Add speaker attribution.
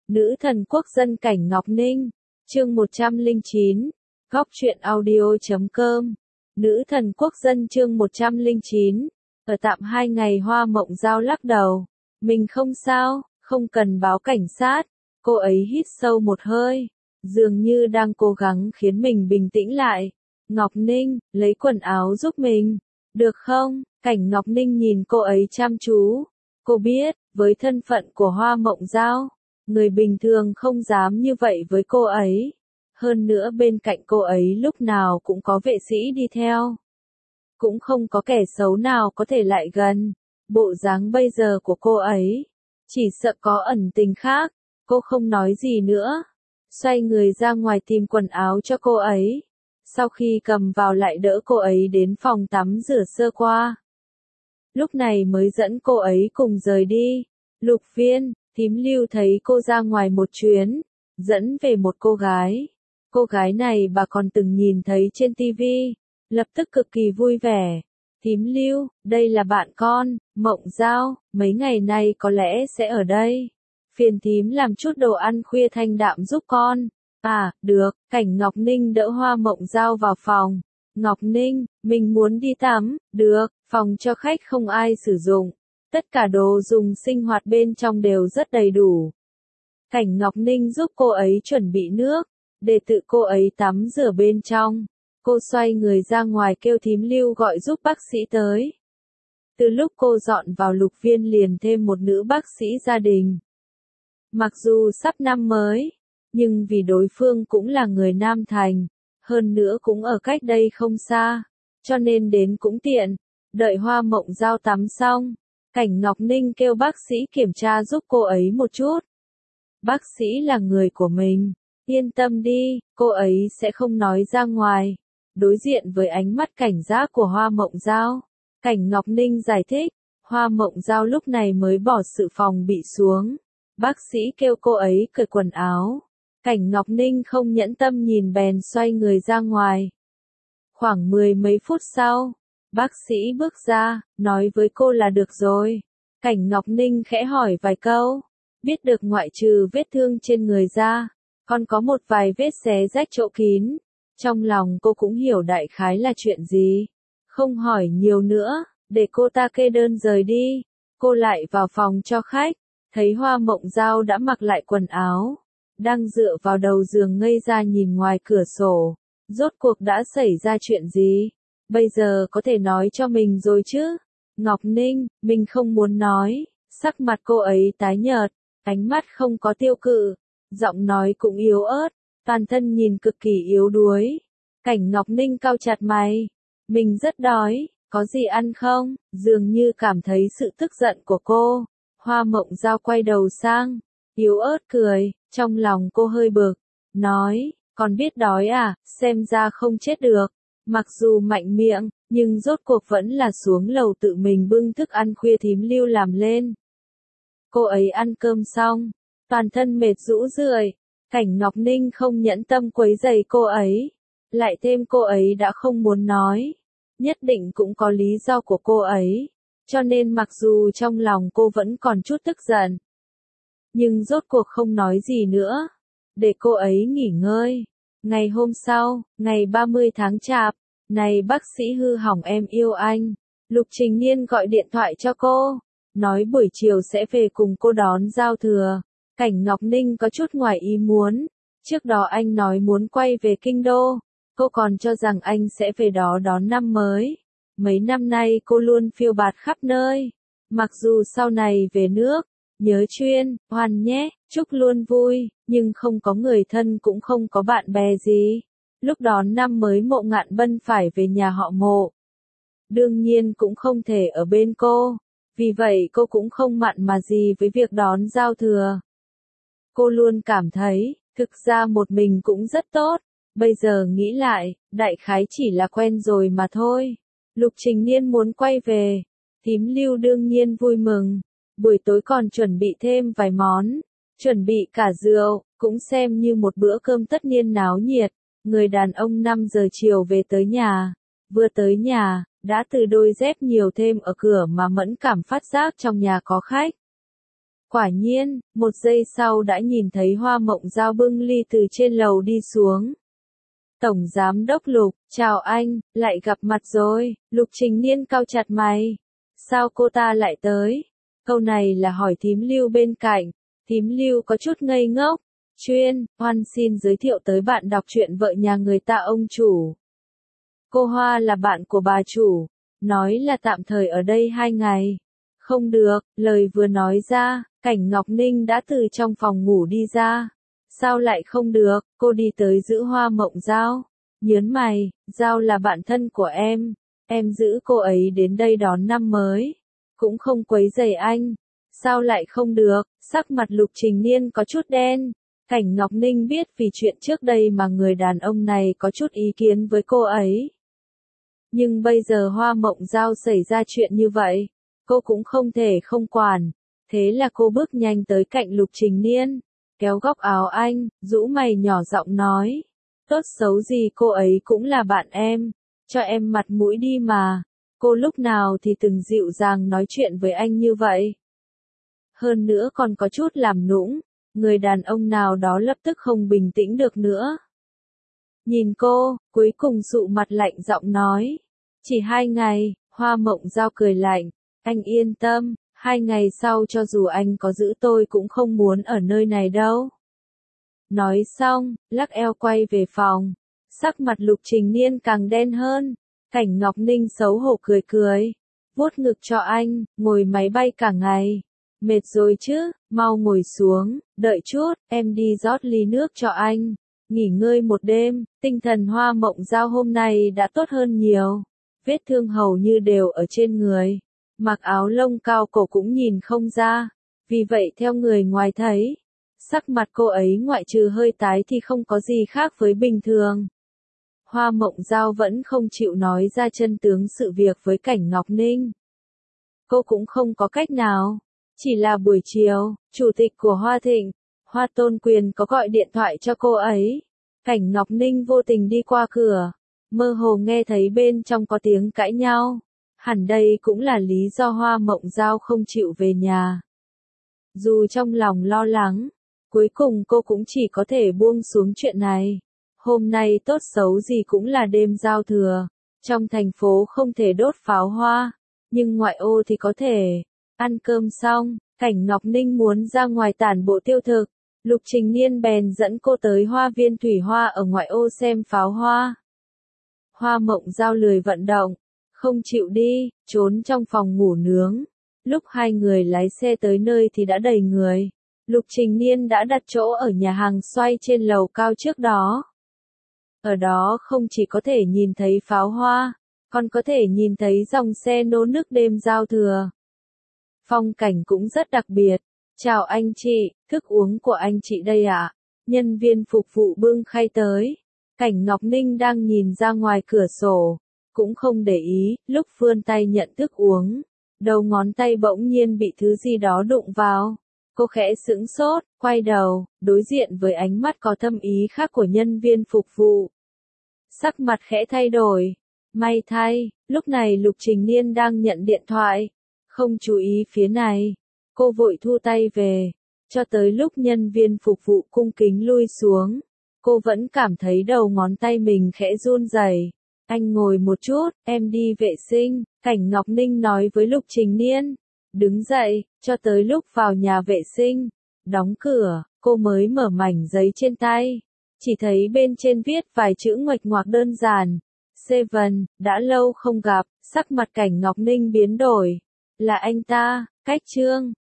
Speaker 1: Nữ thần quốc dân Cảnh Ngọc Ninh, chương 109, góc truyện audio.com. Nữ thần quốc dân chương 109, ở tạm 2 ngày Hoa Mộng Giao lắc đầu. Mình không sao, không cần báo cảnh sát. Cô ấy hít sâu một hơi, dường như đang cố gắng khiến mình bình tĩnh lại. Ngọc Ninh, lấy quần áo giúp mình, được không? Cảnh Ngọc Ninh nhìn cô ấy chăm chú. Cô biết, với thân phận của Hoa Mộng Giao, người bình thường không dám như vậy với cô ấy. Hơn nữa bên cạnh cô ấy lúc nào cũng có vệ sĩ đi theo. Cũng không có kẻ xấu nào có thể lại gần. Bộ dáng bây giờ của cô ấy, chỉ sợ có ẩn tình khác. Cô không nói gì nữa. Xoay người ra ngoài tìm quần áo cho cô ấy. Sau khi cầm vào lại đỡ cô ấy đến phòng tắm rửa sơ qua. Lúc này mới dẫn cô ấy cùng rời đi. Lục Viên, thím Lưu thấy cô ra ngoài một chuyến, dẫn về một cô gái. Cô gái này bà còn từng nhìn thấy trên tivi, lập tức cực kỳ vui vẻ. Thím Lưu, đây là bạn con, Mộng Giao, mấy ngày nay có lẽ sẽ ở đây. Phiền thím làm chút đồ ăn khuya thanh đạm giúp con. À, được. Cảnh Ngọc Ninh đỡ Hoa Mộng Giao vào phòng. Ngọc Ninh, mình muốn đi tắm. Được, phòng cho khách không ai sử dụng. Tất cả đồ dùng sinh hoạt bên trong đều rất đầy đủ. Cảnh Ngọc Ninh giúp cô ấy chuẩn bị nước, để tự cô ấy tắm rửa bên trong. Cô xoay người ra ngoài kêu thím Lưu gọi giúp bác sĩ tới. Từ lúc cô dọn vào Lục Viên liền thêm một nữ bác sĩ gia đình. Mặc dù sắp năm mới, nhưng vì đối phương cũng là người Nam Thành, hơn nữa cũng ở cách đây không xa, cho nên đến cũng tiện. Đợi Hoa Mộng Giao tắm xong, Cảnh Ngọc Ninh kêu bác sĩ kiểm tra giúp cô ấy một chút. Bác sĩ là người của mình, yên tâm đi, cô ấy sẽ không nói ra ngoài. Đối diện với ánh mắt cảnh giác của Hoa Mộng Giao, Cảnh Ngọc Ninh giải thích. Hoa Mộng Giao lúc này mới bỏ sự phòng bị xuống. Bác sĩ kêu cô ấy cởi quần áo. Cảnh Ngọc Ninh không nhẫn tâm nhìn bèn xoay người ra ngoài. Khoảng 10 mấy phút sau, bác sĩ bước ra, nói với cô là được rồi. Cảnh Ngọc Ninh khẽ hỏi vài câu. Biết được ngoại trừ vết thương trên người ra, còn có một vài vết xé rách chỗ kín. Trong lòng cô cũng hiểu đại khái là chuyện gì. Không hỏi nhiều nữa, để cô ta kê đơn rời đi. Cô lại vào phòng cho khách, thấy Hoa Mộng Giao đã mặc lại quần áo, đang dựa vào đầu giường ngây ra nhìn ngoài cửa sổ. Rốt cuộc đã xảy ra chuyện gì? Bây giờ có thể nói cho mình rồi chứ? Ngọc Ninh, mình không muốn nói. Sắc mặt cô ấy tái nhợt, ánh mắt không có tiêu cự, giọng nói cũng yếu ớt, toàn thân nhìn cực kỳ yếu đuối. Cảnh Ngọc Ninh cau chặt mày. Mình rất đói, có gì ăn không? Dường như cảm thấy sự tức giận của cô. Hoa Mộng Giao quay đầu sang, yếu ớt cười, trong lòng cô hơi bực, nói, còn biết đói à, xem ra không chết được. Mặc dù mạnh miệng, nhưng rốt cuộc vẫn là xuống lầu tự mình bưng thức ăn khuya thím Lưu làm lên. Cô ấy ăn cơm xong, toàn thân mệt rũ rượi. Cảnh Ngọc Ninh không nhẫn tâm quấy rầy cô ấy. Lại thêm cô ấy đã không muốn nói. Nhất định cũng có lý do của cô ấy. Cho nên mặc dù trong lòng cô vẫn còn chút tức giận, nhưng rốt cuộc không nói gì nữa. Để cô ấy nghỉ ngơi. Ngày hôm sau, ngày 30 tháng Chạp, này bác sĩ hư hỏng em yêu anh. Lục Trình Niên gọi điện thoại cho cô, nói buổi chiều sẽ về cùng cô đón giao thừa. Cảnh Ngọc Ninh có chút ngoài ý muốn. Trước đó anh nói muốn quay về Kinh Đô. Cô còn cho rằng anh sẽ về đó đón năm mới. Mấy năm nay cô luôn phiêu bạt khắp nơi. Mặc dù sau này về nước, nhớ Chuyên, Hoàn nhé, chúc luôn vui, nhưng không có người thân cũng không có bạn bè gì. Lúc đón năm mới Mộ Ngạn Bân phải về nhà họ Mộ. Đương nhiên cũng không thể ở bên cô. Vì vậy cô cũng không mặn mà gì với việc đón giao thừa. Cô luôn cảm thấy, thực ra một mình cũng rất tốt. Bây giờ nghĩ lại, đại khái chỉ là quen rồi mà thôi. Lục Trình Niên muốn quay về. Thím Lưu đương nhiên vui mừng. Buổi tối còn chuẩn bị thêm vài món. Chuẩn bị cả rượu, cũng xem như một bữa cơm tất niên náo nhiệt. Người đàn ông 5 giờ chiều về tới nhà. Vừa tới nhà, đã từ đôi dép nhiều thêm ở cửa mà mẫn cảm phát giác trong nhà có khách. Quả nhiên, một giây sau đã nhìn thấy Hoa Mộng Giao bưng ly từ trên lầu đi xuống. Tổng Giám đốc Lục, chào anh, lại gặp mặt rồi. Lục Trình Niên cau chặt mày. Sao cô ta lại tới? Câu này là hỏi thím Lưu bên cạnh. Thím Lưu có chút ngây ngốc. Hoan xin giới thiệu tới bạn đọc truyện vợ nhà người ta ông chủ. Cô Hoa là bạn của bà chủ. Nói là tạm thời ở đây 2 ngày. Không được, lời vừa nói ra, Cảnh Ngọc Ninh đã từ trong phòng ngủ đi ra. Sao lại không được, cô đi tới giữ Hoa Mộng Giao. Nhớn mày, Giao là bạn thân của em giữ cô ấy đến đây đón năm mới. Cũng không quấy rầy anh. Sao lại không được, sắc mặt Lục Trình Niên có chút đen. Cảnh Ngọc Ninh biết vì chuyện trước đây mà người đàn ông này có chút ý kiến với cô ấy. Nhưng bây giờ Hoa Mộng Giao xảy ra chuyện như vậy, cô cũng không thể không quản. Thế là cô bước nhanh tới cạnh Lục Trình Niên, kéo góc áo anh, rũ mày nhỏ giọng nói. Tốt xấu gì cô ấy cũng là bạn em, cho em mặt mũi đi mà. Cô lúc nào thì từng dịu dàng nói chuyện với anh như vậy. Hơn nữa còn có chút làm nũng, người đàn ông nào đó lập tức không bình tĩnh được nữa. Nhìn cô, cuối cùng sụ mặt lạnh giọng nói. Chỉ 2 ngày, Hoa Mộng Giao cười lạnh. Anh yên tâm, 2 ngày sau cho dù anh có giữ tôi cũng không muốn ở nơi này đâu. Nói xong, lắc eo quay về phòng. Sắc mặt Lục Trình Niên càng đen hơn. Cảnh Ngọc Ninh xấu hổ cười cười. Vuốt ngực cho anh, ngồi máy bay cả ngày. Mệt rồi chứ, mau ngồi xuống, đợi chút, em đi rót ly nước cho anh. Nghỉ ngơi một đêm, tinh thần Hoa Mộng Giao hôm nay đã tốt hơn nhiều. Vết thương hầu như đều ở trên người. Mặc áo lông cao cổ cũng nhìn không ra. Vì vậy theo người ngoài thấy, sắc mặt cô ấy ngoại trừ hơi tái thì không có gì khác với bình thường. Hoa Mộng Giao vẫn không chịu nói ra chân tướng sự việc với Cảnh Ngọc Ninh. Cô cũng không có cách nào. Chỉ là buổi chiều, chủ tịch của Hoa Thịnh, Hoa Tôn Quyền có gọi điện thoại cho cô ấy. Cảnh Ngọc Ninh vô tình đi qua cửa, mơ hồ nghe thấy bên trong có tiếng cãi nhau. Hẳn đây cũng là lý do Hoa Mộng Giao không chịu về nhà. Dù trong lòng lo lắng, cuối cùng cô cũng chỉ có thể buông xuống chuyện này. Hôm nay tốt xấu gì cũng là đêm giao thừa. Trong thành phố không thể đốt pháo hoa, nhưng ngoại ô thì có thể. Ăn cơm xong, Cảnh Ngọc Ninh muốn ra ngoài tản bộ tiêu thực. Lục Trình Niên bèn dẫn cô tới hoa viên thủy hoa ở ngoại ô xem pháo hoa. Hoa Mộng Giao lười vận động, không chịu đi, trốn trong phòng ngủ nướng. Lúc hai người lái xe tới nơi thì đã đầy người. Lục Trình Niên đã đặt chỗ ở nhà hàng xoay trên lầu cao trước đó. Ở đó không chỉ có thể nhìn thấy pháo hoa, còn có thể nhìn thấy dòng xe nô nức đêm giao thừa. Phong cảnh cũng rất đặc biệt. Chào anh chị, thức uống của anh chị đây ạ. Nhân viên phục vụ bưng khay tới. Cảnh Ngọc Ninh đang nhìn ra ngoài cửa sổ, cũng không để ý, lúc vươn tay nhận thức uống. Đầu ngón tay bỗng nhiên bị thứ gì đó đụng vào. Cô khẽ sững sốt, quay đầu, đối diện với ánh mắt có thâm ý khác của nhân viên phục vụ. Sắc mặt khẽ thay đổi. May thay, lúc này Lục Trình Niên đang nhận điện thoại. Không chú ý phía này. Cô vội thu tay về. Cho tới lúc nhân viên phục vụ cung kính lui xuống, cô vẫn cảm thấy đầu ngón tay mình khẽ run rẩy. Anh ngồi một chút, em đi vệ sinh, Cảnh Ngọc Ninh nói với Lục Trình Niên. Đứng dậy, cho tới lúc vào nhà vệ sinh, đóng cửa, cô mới mở mảnh giấy trên tay. Chỉ thấy bên trên viết vài chữ nguệch ngoạc đơn giản. Seven, đã lâu không gặp, sắc mặt Cảnh Ngọc Ninh biến đổi. Là anh ta, Cách Trương.